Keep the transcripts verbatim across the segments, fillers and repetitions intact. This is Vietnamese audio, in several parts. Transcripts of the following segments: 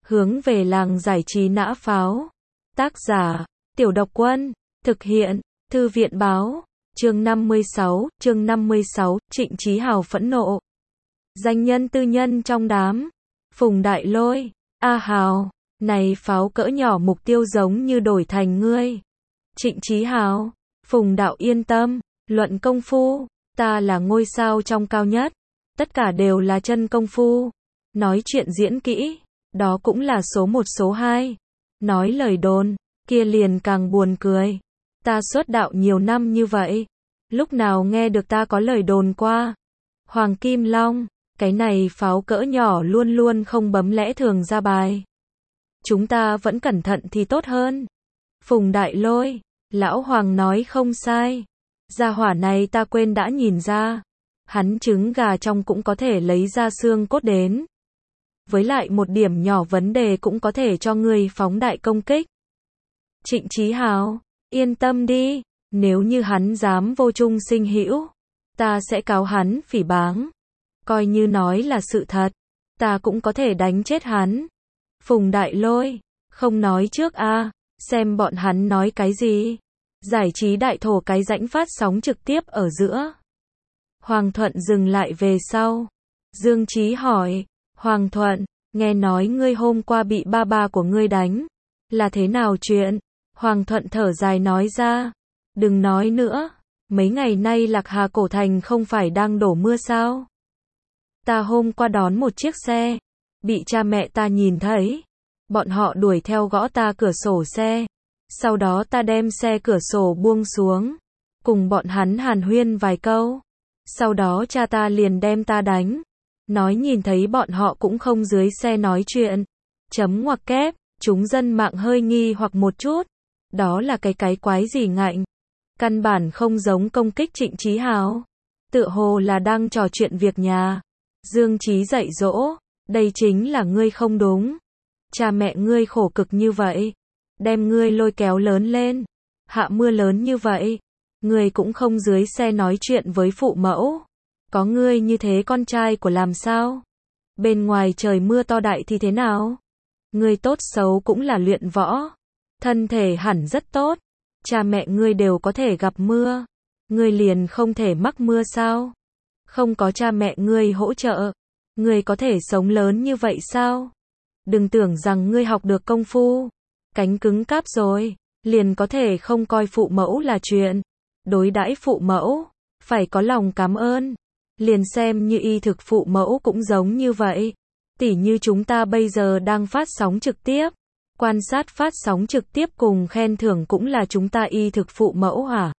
Hướng về làng giải trí nã pháo. Tác giả, Tiểu Độc Quân. Thực hiện, Thư viện Báo. Chương năm mươi sáu, chương năm mươi sáu, Trịnh Chí Hào phẫn nộ. Danh nhân tư nhân trong đám. Phùng Đại Lôi. A Hào, này pháo cỡ nhỏ mục tiêu giống như đổi thành ngươi. Trịnh Chí Hào. Phùng đạo yên tâm, luận công phu, ta là ngôi sao trong cao nhất. Tất cả đều là chân công phu. Nói chuyện diễn kỹ, đó cũng là số một số hai. Nói lời đồn, kia liền càng buồn cười. Ta xuất đạo nhiều năm như vậy, lúc nào nghe được ta có lời đồn qua. Hoàng Kim Long, cái này pháo cỡ nhỏ luôn luôn không bấm lẽ thường ra bài. Chúng ta vẫn cẩn thận thì tốt hơn. Phùng Đại Lôi, lão Hoàng nói không sai. Gia hỏa này ta quên đã nhìn ra. Hắn trứng gà trong cũng có thể lấy ra xương cốt đến. Với lại một điểm nhỏ vấn đề cũng có thể cho ngươi phóng đại công kích. Trịnh Chí Hào, yên tâm đi, nếu như hắn dám vô trung sinh hữu, ta sẽ cáo hắn phỉ báng. Coi như nói là sự thật, ta cũng có thể đánh chết hắn. Phùng Đại Lôi, không nói trước a, xem bọn hắn nói cái gì. Giải trí đại thổ cái rãnh phát sóng trực tiếp ở giữa. Hoàng Thuận dừng lại về sau. Dương Chí hỏi, Hoàng Thuận, nghe nói ngươi hôm qua bị ba ba của ngươi đánh. Là thế nào chuyện? Hoàng Thuận thở dài nói ra. Đừng nói nữa, mấy ngày nay Lạc Hà Cổ Thành không phải đang đổ mưa sao? Ta hôm qua đón một chiếc xe, bị cha mẹ ta nhìn thấy. Bọn họ đuổi theo gõ ta cửa sổ xe. Sau đó ta đem xe cửa sổ buông xuống, cùng bọn hắn hàn huyên vài câu. Sau đó cha ta liền đem ta đánh. Nói nhìn thấy bọn họ cũng không dưới xe nói chuyện. Chấm ngoặc kép, chúng dân mạng hơi nghi hoặc một chút. Đó là cái cái quái gì ngạnh. Căn bản không giống công kích Trịnh Chí Hào. Tựa hồ là đang trò chuyện việc nhà. Dương Chí dạy dỗ, đây chính là ngươi không đúng. Cha mẹ ngươi khổ cực như vậy, đem ngươi lôi kéo lớn lên. Hạ mưa lớn như vậy, ngươi cũng không dưới xe nói chuyện với phụ mẫu. Có ngươi như thế con trai của làm sao? Bên ngoài trời mưa to đại thì thế nào? Ngươi tốt xấu cũng là luyện võ. Thân thể hẳn rất tốt. Cha mẹ ngươi đều có thể gặp mưa. Ngươi liền không thể mắc mưa sao? Không có cha mẹ ngươi hỗ trợ, ngươi có thể sống lớn như vậy sao? Đừng tưởng rằng ngươi học được công phu, cánh cứng cáp rồi, liền có thể không coi phụ mẫu là chuyện. Đối đãi phụ mẫu, phải có lòng cảm ơn. Liền xem như y thực phụ mẫu cũng giống như vậy. Tỉ như chúng ta bây giờ đang phát sóng trực tiếp. Quan sát phát sóng trực tiếp cùng khen thưởng cũng là chúng ta y thực phụ mẫu hả?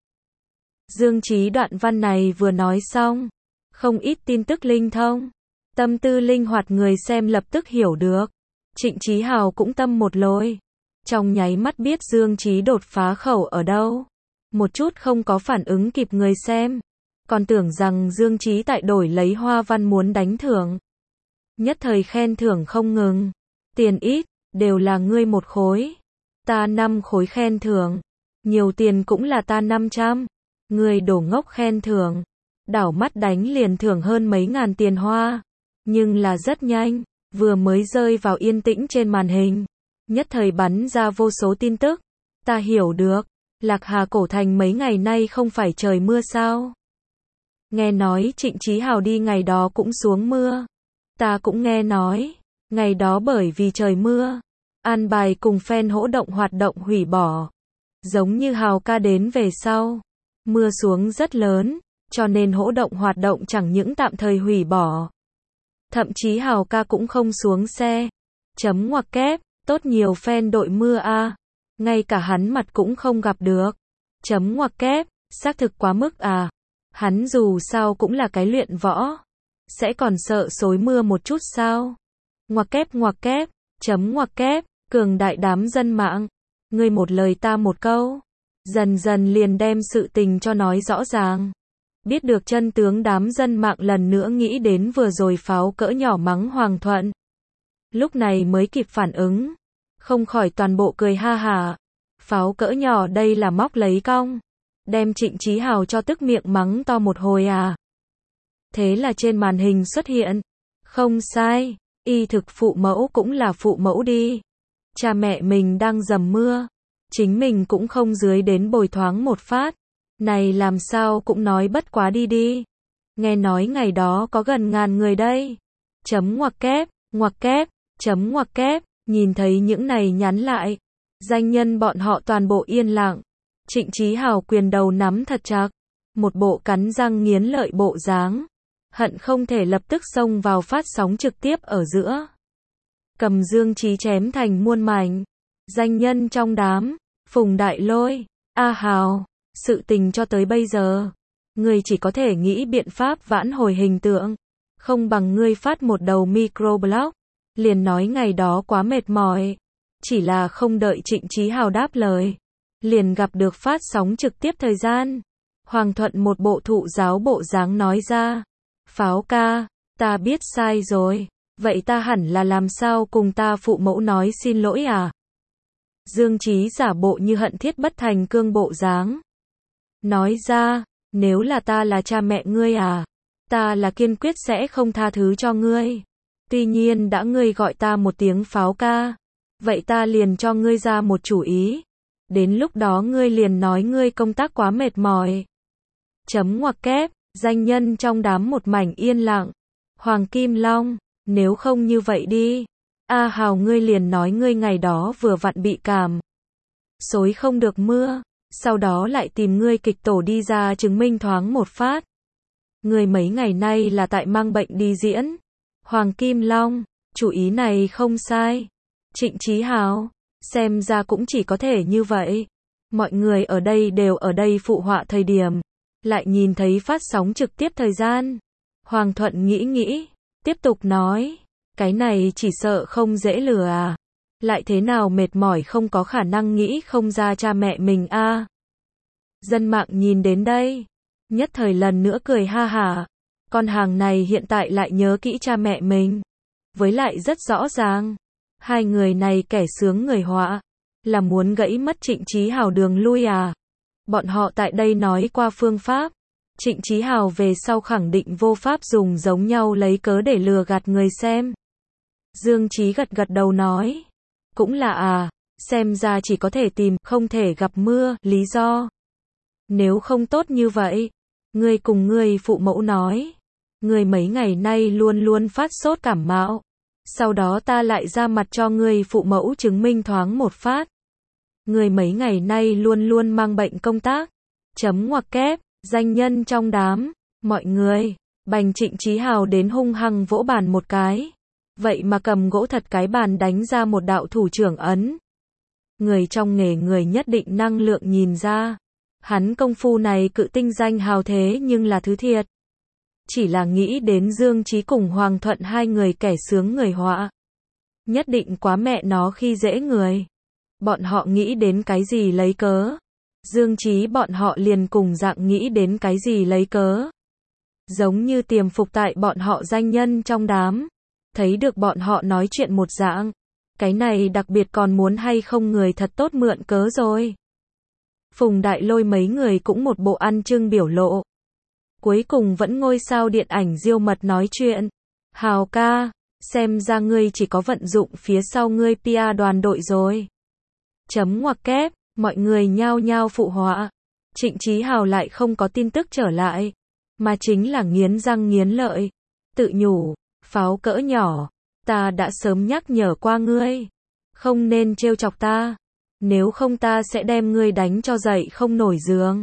Dương Chí đoạn văn này vừa nói xong, không ít tin tức linh thông. Tâm tư linh hoạt người xem lập tức hiểu được. Trịnh Chí Hào cũng tâm một lối. Trong nháy mắt biết Dương Chí đột phá khẩu ở đâu. Một chút không có phản ứng kịp người xem. Còn tưởng rằng Dương Chí tại đổi lấy hoa văn muốn đánh thưởng. Nhất thời khen thưởng không ngừng. Tiền ít, đều là ngươi một khối. Ta năm khối khen thưởng. Nhiều tiền cũng là ta năm trăm. Ngươi đổ ngốc khen thưởng. Đảo mắt đánh liền thưởng hơn mấy ngàn tiền hoa. Nhưng là rất nhanh, vừa mới rơi vào yên tĩnh trên màn hình. Nhất thời bắn ra vô số tin tức. Ta hiểu được, Lạc Hà Cổ Thành mấy ngày nay không phải trời mưa sao? Nghe nói Trịnh Chí Hào đi ngày đó cũng xuống mưa. Ta cũng nghe nói, ngày đó bởi vì trời mưa, an bài cùng fan hỗ động hoạt động hủy bỏ. Giống như Hào ca đến về sau, mưa xuống rất lớn, cho nên hỗ động hoạt động chẳng những tạm thời hủy bỏ. Thậm chí Hào ca cũng không xuống xe. Chấm ngoặc kép, tốt nhiều fan đội mưa a, ngay cả hắn mặt cũng không gặp được. Chấm ngoặc kép, xác thực quá mức à. Hắn dù sao cũng là cái luyện võ, sẽ còn sợ xối mưa một chút sao? Ngoặc kép ngoặc kép, chấm ngoặc kép, cường đại đám dân mạng. Ngươi một lời ta một câu, dần dần liền đem sự tình cho nói rõ ràng. Biết được chân tướng đám dân mạng lần nữa nghĩ đến vừa rồi pháo cỡ nhỏ mắng Hoàng Thuận. Lúc này mới kịp phản ứng, không khỏi toàn bộ cười ha hả. Pháo cỡ nhỏ đây là móc lấy cong. Đem Trịnh Chí Hào cho tức miệng mắng to một hồi à. Thế là trên màn hình xuất hiện. Không sai, Y thực phụ mẫu cũng là phụ mẫu đi. Cha mẹ mình đang dầm mưa, chính mình cũng không dưới đến bồi thoáng một phát. Này làm sao cũng nói bất quá đi đi. Nghe nói ngày đó có gần ngàn người đây. Chấm ngoặc kép, ngoặc kép, chấm ngoặc kép, nhìn thấy những này nhắn lại. Danh nhân bọn họ toàn bộ yên lặng. Trịnh Chí Hào quyền đầu nắm thật chặt. Một bộ cắn răng nghiến lợi bộ dáng. Hận không thể lập tức xông vào phát sóng trực tiếp ở giữa. Cầm Dương Chí chém thành muôn mảnh. Danh nhân trong đám, Phùng Đại Lôi, A Hào, sự tình cho tới bây giờ. Ngươi chỉ có thể nghĩ biện pháp vãn hồi hình tượng. Không bằng ngươi phát một đầu microblog. Liền nói ngày đó quá mệt mỏi. Chỉ là không đợi Trịnh Chí Hào đáp lời. Liền gặp được phát sóng trực tiếp thời gian. Hoàng Thuận một bộ thụ giáo bộ dáng nói ra. Pháo ca, ta biết sai rồi. Vậy ta hẳn là làm sao cùng ta phụ mẫu nói xin lỗi à? Dương Chí giả bộ như hận thiết bất thành cương bộ dáng. Nói ra, nếu là ta là cha mẹ ngươi à? Ta là kiên quyết sẽ không tha thứ cho ngươi. Tuy nhiên đã ngươi gọi ta một tiếng pháo ca. Vậy ta liền cho ngươi ra một chủ ý. Đến lúc đó ngươi liền nói ngươi công tác quá mệt mỏi. Chấm ngoặc kép, danh nhân trong đám một mảnh yên lặng. Hoàng Kim Long, nếu không như vậy đi. A Hào ngươi liền nói ngươi ngày đó vừa vặn bị cảm. Xối không được mưa. Sau đó lại tìm ngươi kịch tổ đi ra chứng minh thoáng một phát. Ngươi mấy ngày nay là tại mang bệnh đi diễn. Hoàng Kim Long, chủ ý này không sai. Trịnh Chí Hào, xem ra cũng chỉ có thể như vậy. Mọi người ở đây đều ở đây phụ họa thời điểm. Lại nhìn thấy phát sóng trực tiếp thời gian. Hoàng Thuận nghĩ nghĩ, tiếp tục nói. Cái này chỉ sợ không dễ lừa à. Lại thế nào mệt mỏi không có khả năng nghĩ không ra cha mẹ mình a. À. Dân mạng nhìn đến đây. Nhất thời lần nữa cười ha hả. Con hàng này hiện tại lại nhớ kỹ cha mẹ mình. Với lại rất rõ ràng. Hai người này kẻ sướng người họa. Là muốn gãy mất Trịnh Chí Hào đường lui à. Bọn họ tại đây nói qua phương pháp. Trịnh Chí Hào về sau khẳng định vô pháp dùng giống nhau lấy cớ để lừa gạt người xem. Dương Chí gật gật đầu nói. Cũng là à, xem ra chỉ có thể tìm không thể gặp mưa, lý do. Nếu không tốt như vậy, ngươi cùng ngươi phụ mẫu nói. Ngươi mấy ngày nay luôn luôn phát sốt cảm mạo. Sau đó ta lại ra mặt cho ngươi phụ mẫu chứng minh thoáng một phát. Ngươi mấy ngày nay luôn luôn mang bệnh công tác. Chấm ngoặc kép, danh nhân trong đám, mọi người, bành Trịnh Chí Hào đến hung hăng vỗ bàn một cái. Vậy mà cầm gỗ thật cái bàn đánh ra một đạo thủ trưởng ấn. Người trong nghề người nhất định năng lượng nhìn ra. Hắn công phu này cự tinh danh hào thế nhưng là thứ thiệt. Chỉ là nghĩ đến Dương Chí cùng Hoàng Thuận hai người kẻ sướng người họa. Nhất định quá mẹ nó khi dễ người. Bọn họ nghĩ đến cái gì lấy cớ. Dương Chí bọn họ liền cùng dạng nghĩ đến cái gì lấy cớ. Giống như tiềm phục tại bọn họ danh nhân trong đám. Thấy được bọn họ nói chuyện một dạng. Cái này đặc biệt còn muốn hay không người thật tốt mượn cớ rồi. Phùng Đại Lôi mấy người cũng một bộ ăn trưng biểu lộ. Cuối cùng vẫn ngôi sao điện ảnh diêu mật nói chuyện. Hào ca, xem ra ngươi chỉ có vận dụng phía sau ngươi pê e đoàn đội rồi. Chấm ngoặc kép, mọi người nhao nhao phụ họa. Trịnh Chí Hào lại không có tin tức trở lại. Mà chính là nghiến răng nghiến lợi. Tự nhủ, pháo cỡ nhỏ, ta đã sớm nhắc nhở qua ngươi. Không nên trêu chọc ta. Nếu không ta sẽ đem ngươi đánh cho dậy không nổi giường.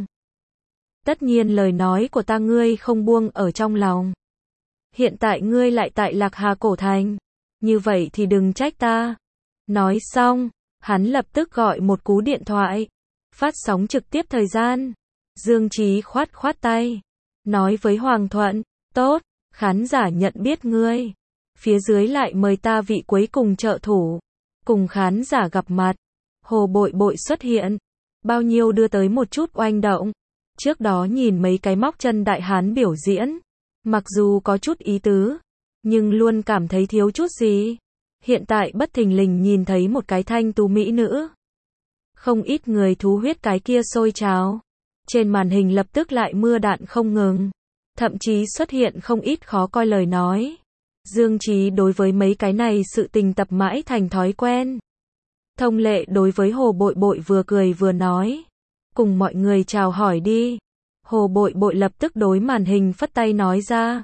Tất nhiên lời nói của ta ngươi không buông ở trong lòng. Hiện tại ngươi lại tại Lạc Hà Cổ Thành. Như vậy thì đừng trách ta. Nói xong, hắn lập tức gọi một cú điện thoại. Phát sóng trực tiếp thời gian. Dương Chí khoát khoát tay. Nói với Hoàng Thuận, tốt, khán giả nhận biết ngươi. Phía dưới lại mời ta vị cuối cùng trợ thủ. Cùng khán giả gặp mặt. Hồ Bội Bội xuất hiện. Bao nhiêu đưa tới một chút oanh động. Trước đó nhìn mấy cái móc chân đại hán biểu diễn. Mặc dù có chút ý tứ. Nhưng luôn cảm thấy thiếu chút gì. Hiện tại bất thình lình nhìn thấy một cái thanh tú mỹ nữ. Không ít người thú huyết cái kia sôi trào. Trên màn hình lập tức lại mưa đạn không ngừng. Thậm chí xuất hiện không ít khó coi lời nói. Dương Chí đối với mấy cái này sự tình tập mãi thành thói quen. Thông lệ đối với Hồ Bội Bội vừa cười vừa nói. Cùng mọi người chào hỏi đi. Hồ Bội Bội lập tức đối màn hình phất tay nói ra.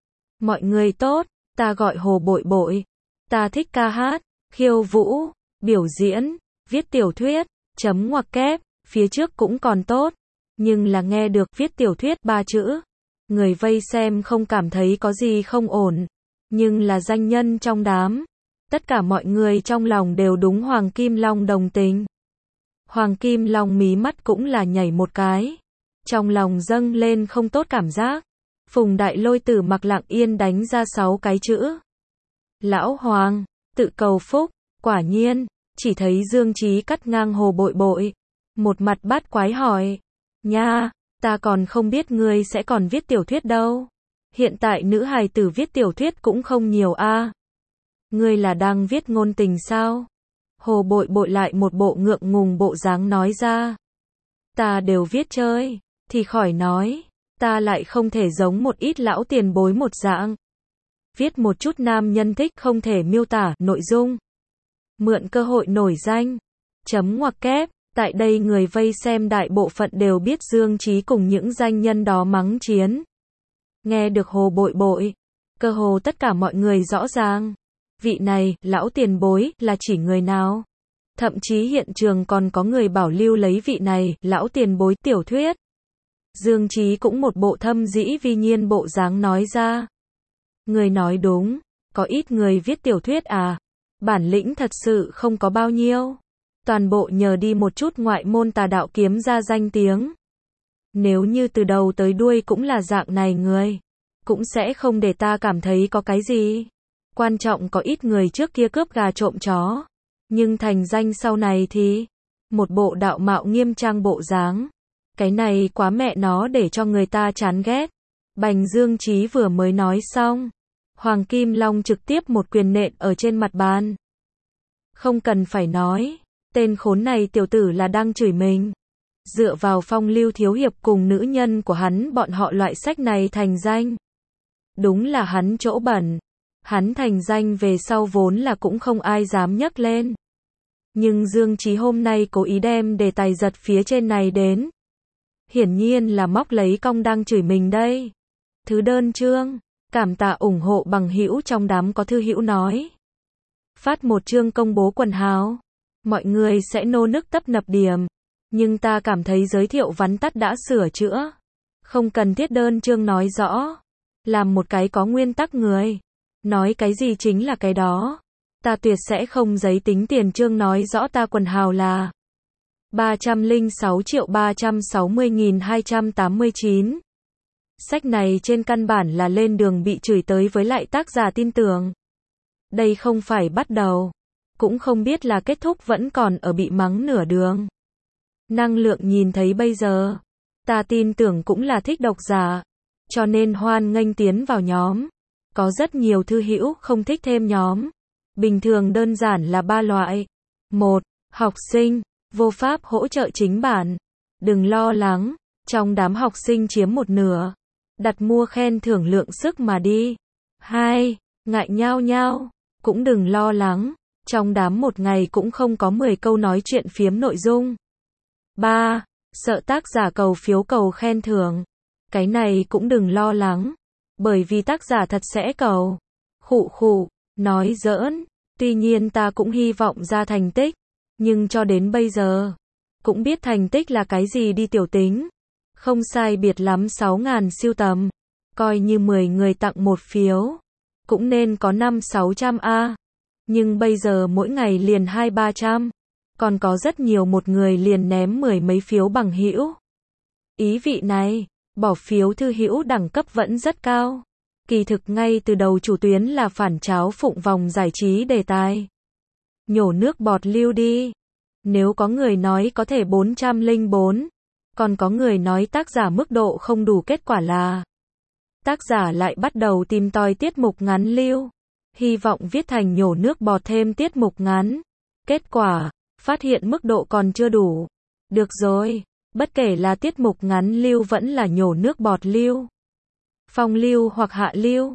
Mọi người tốt, ta gọi Hồ Bội Bội. Ta thích ca hát, khiêu vũ, biểu diễn, viết tiểu thuyết, chấm ngoặc kép, phía trước cũng còn tốt. Nhưng là nghe được viết tiểu thuyết ba chữ. Người vây xem không cảm thấy có gì không ổn. Nhưng là danh nhân trong đám. Tất cả mọi người trong lòng đều đúng Hoàng Kim Long đồng tình. Hoàng Kim Long mí mắt cũng là nhảy một cái. Trong lòng dâng lên không tốt cảm giác. Phùng Đại Lôi Tử mặc lặng yên đánh ra sáu cái chữ. Lão Hoàng, tự cầu phúc, quả nhiên, chỉ thấy Dương Chí cắt ngang Hồ Bội Bội. Một mặt bát quái hỏi. Nha, ta còn không biết ngươi sẽ còn viết tiểu thuyết đâu. Hiện tại nữ hài tử viết tiểu thuyết cũng không nhiều a. À. Ngươi là đang viết ngôn tình sao? Hồ Bội Bội lại một bộ ngượng ngùng bộ dáng nói ra. Ta đều viết chơi, thì khỏi nói, ta lại không thể giống một ít lão tiền bối một dạng. Viết một chút nam nhân thích không thể miêu tả nội dung. Mượn cơ hội nổi danh. Chấm ngoặc kép, tại đây người vây xem đại bộ phận đều biết Dương Chí cùng những danh nhân đó mắng chiến. Nghe được Hồ Bội Bội, cơ hồ tất cả mọi người rõ ràng. Vị này, lão tiền bối, là chỉ người nào? Thậm chí hiện trường còn có người bảo lưu lấy vị này, lão tiền bối tiểu thuyết. Dương Chí cũng một bộ thâm dĩ vi nhiên bộ dáng nói ra. Người nói đúng, có ít người viết tiểu thuyết à? Bản lĩnh thật sự không có bao nhiêu. Toàn bộ nhờ đi một chút ngoại môn tà đạo kiếm ra danh tiếng. Nếu như từ đầu tới đuôi cũng là dạng này người, cũng sẽ không để ta cảm thấy có cái gì. Quan trọng có ít người trước kia cướp gà trộm chó, nhưng thành danh sau này thì một bộ đạo mạo nghiêm trang bộ dáng. Cái này quá mẹ nó để cho người ta chán ghét. Bành Dương Chí vừa mới nói xong, Hoàng Kim Long trực tiếp một quyền nện ở trên mặt bàn. Không cần phải nói, tên khốn này tiểu tử là đang chửi mình. Dựa vào phong lưu thiếu hiệp cùng nữ nhân của hắn bọn họ loại sách này thành danh. Đúng là hắn chỗ bẩn. Hắn thành danh về sau vốn là cũng không ai dám nhắc lên. Nhưng Dương Chí hôm nay cố ý đem đề tài giật phía trên này đến. Hiển nhiên là móc lấy cong đang chửi mình đây. Thứ đơn chương, cảm tạ ủng hộ bằng hữu trong đám có thư hữu nói. Phát một chương công bố quần hào. Mọi người sẽ nô nức tấp nập điểm. Nhưng ta cảm thấy giới thiệu vắn tắt đã sửa chữa. Không cần thiết đơn chương nói rõ. Làm một cái có nguyên tắc người. Nói cái gì chính là cái đó. Ta tuyệt sẽ không giấy tính tiền chương nói rõ ta quần hào là ba trăm lẻ sáu triệu ba trăm sáu mươi nghìn hai trăm tám mươi chín. Sách này trên căn bản là lên đường bị chửi tới với lại tác giả tin tưởng. Đây không phải bắt đầu. Cũng không biết là kết thúc vẫn còn ở bị mắng nửa đường. Năng lượng nhìn thấy bây giờ. Ta tin tưởng cũng là thích độc giả. Cho nên hoan nghênh tiến vào nhóm. Có rất nhiều thư hữu không thích thêm nhóm. Bình thường đơn giản là ba loại. Một, học sinh, vô pháp hỗ trợ chính bản. Đừng lo lắng, trong đám học sinh chiếm một nửa. Đặt mua khen thưởng lượng sức mà đi. Hai, ngại nhao nhao, cũng đừng lo lắng. Trong đám một ngày cũng không có mười câu nói chuyện phiếm nội dung. Ba, sợ tác giả cầu phiếu cầu khen thưởng. Cái này cũng đừng lo lắng. Bởi vì tác giả thật sẽ cầu. Khụ khụ, nói giỡn. Tuy nhiên ta cũng hy vọng ra thành tích. Nhưng cho đến bây giờ, cũng biết thành tích là cái gì đi tiểu tính. Không sai biệt lắm sáu ngàn siêu tầm. Coi như mười người tặng một phiếu. Cũng nên có năm sáu trăm a. Nhưng bây giờ mỗi ngày liền hai ba trăm. Còn có rất nhiều một người liền ném mười mấy phiếu bằng hữu. Ý vị này, bỏ phiếu thư hữu đẳng cấp vẫn rất cao. Kỳ thực ngay từ đầu chủ tuyến là phản cháo phụng vòng giải trí đề tài. Nhổ nước bọt lưu đi. Nếu có người nói có thể bốn trăm lẻ bốn, còn có người nói tác giả mức độ không đủ, kết quả là tác giả lại bắt đầu tìm tòi tiết mục ngắn lưu. Hy vọng viết thành nhổ nước bọt thêm tiết mục ngắn. Kết quả, phát hiện mức độ còn chưa đủ. Được rồi, bất kể là tiết mục ngắn lưu vẫn là nhổ nước bọt lưu. Phong lưu hoặc hạ lưu.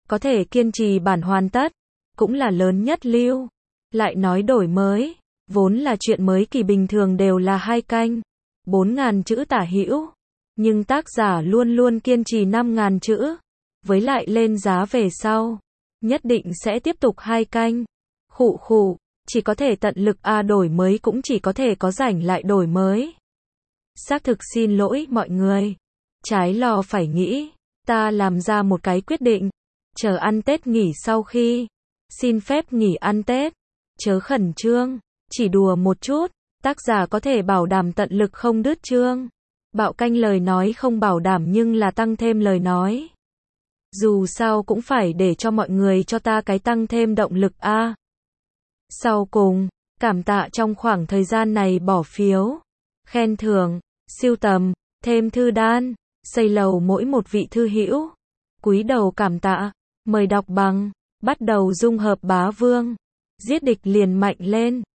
Có thể kiên trì bản hoàn tất, cũng là lớn nhất lưu. Lại nói đổi mới, vốn là chuyện mới kỳ bình thường đều là hai canh, bốn ngàn chữ tả hữu. Nhưng tác giả luôn luôn kiên trì năm ngàn chữ. Với lại lên giá về sau, nhất định sẽ tiếp tục hai canh. Khụ khụ, chỉ có thể tận lực a đổi mới cũng chỉ có thể có rảnh lại đổi mới. Xác thực xin lỗi mọi người. Trái lò phải nghĩ, ta làm ra một cái quyết định. Chờ ăn Tết nghỉ sau khi, xin phép nghỉ ăn Tết. Chớ khẩn trương, chỉ đùa một chút, tác giả có thể bảo đảm tận lực không đứt chương. Bạo canh lời nói không bảo đảm nhưng là tăng thêm lời nói. Dù sao cũng phải để cho mọi người cho ta cái tăng thêm động lực a. Sau cùng, cảm tạ trong khoảng thời gian này bỏ phiếu, khen thưởng, siêu tầm, thêm thư đan, xây lầu mỗi một vị thư hữu. Cúi đầu cảm tạ, mời đọc bằng, bắt đầu dung hợp bá vương. Giết địch liền mạnh lên.